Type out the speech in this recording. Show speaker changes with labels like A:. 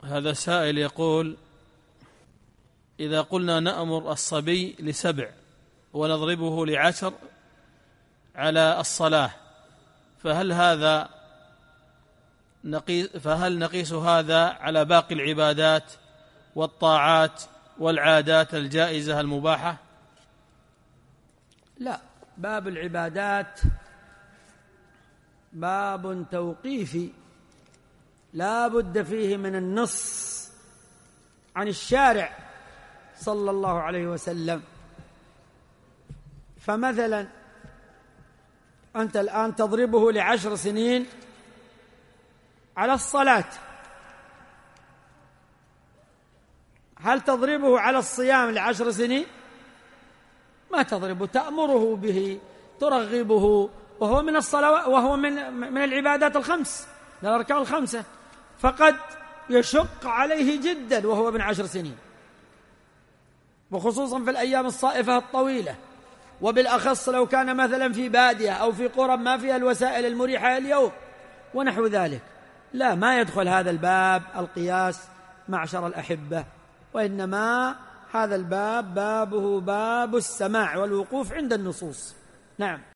A: هذا سائل يقول: إذا قلنا نأمر الصبي ل7 ونضربه ل10 على الصلاة، فهل نقيس هذا على باقي العبادات والطاعات والعادات الجائزة المباحة؟
B: لا، باب العبادات باب توقيفي لا بد فيه من النص عن الشارع صلى الله عليه وسلم. فمثلا أنت الآن تضربه ل10 سنين على الصلاة، هل تضربه على الصيام ل10 سنين؟ ما تضربه، تأمره به، ترغبه، وهو من الصلوات، وهو من العبادات الخمس، من الأركان الخمسة، فقد يشق عليه جدا وهو ابن 10 سنين، وخصوصا في الأيام الصائفة الطويلة، وبالأخص لو كان مثلا في بادية أو في قرى ما فيها الوسائل المريحة اليوم ونحو ذلك. لا، ما يدخل هذا الباب القياس معشر الأحبة، وإنما هذا الباب بابه باب السماع والوقوف عند النصوص. نعم.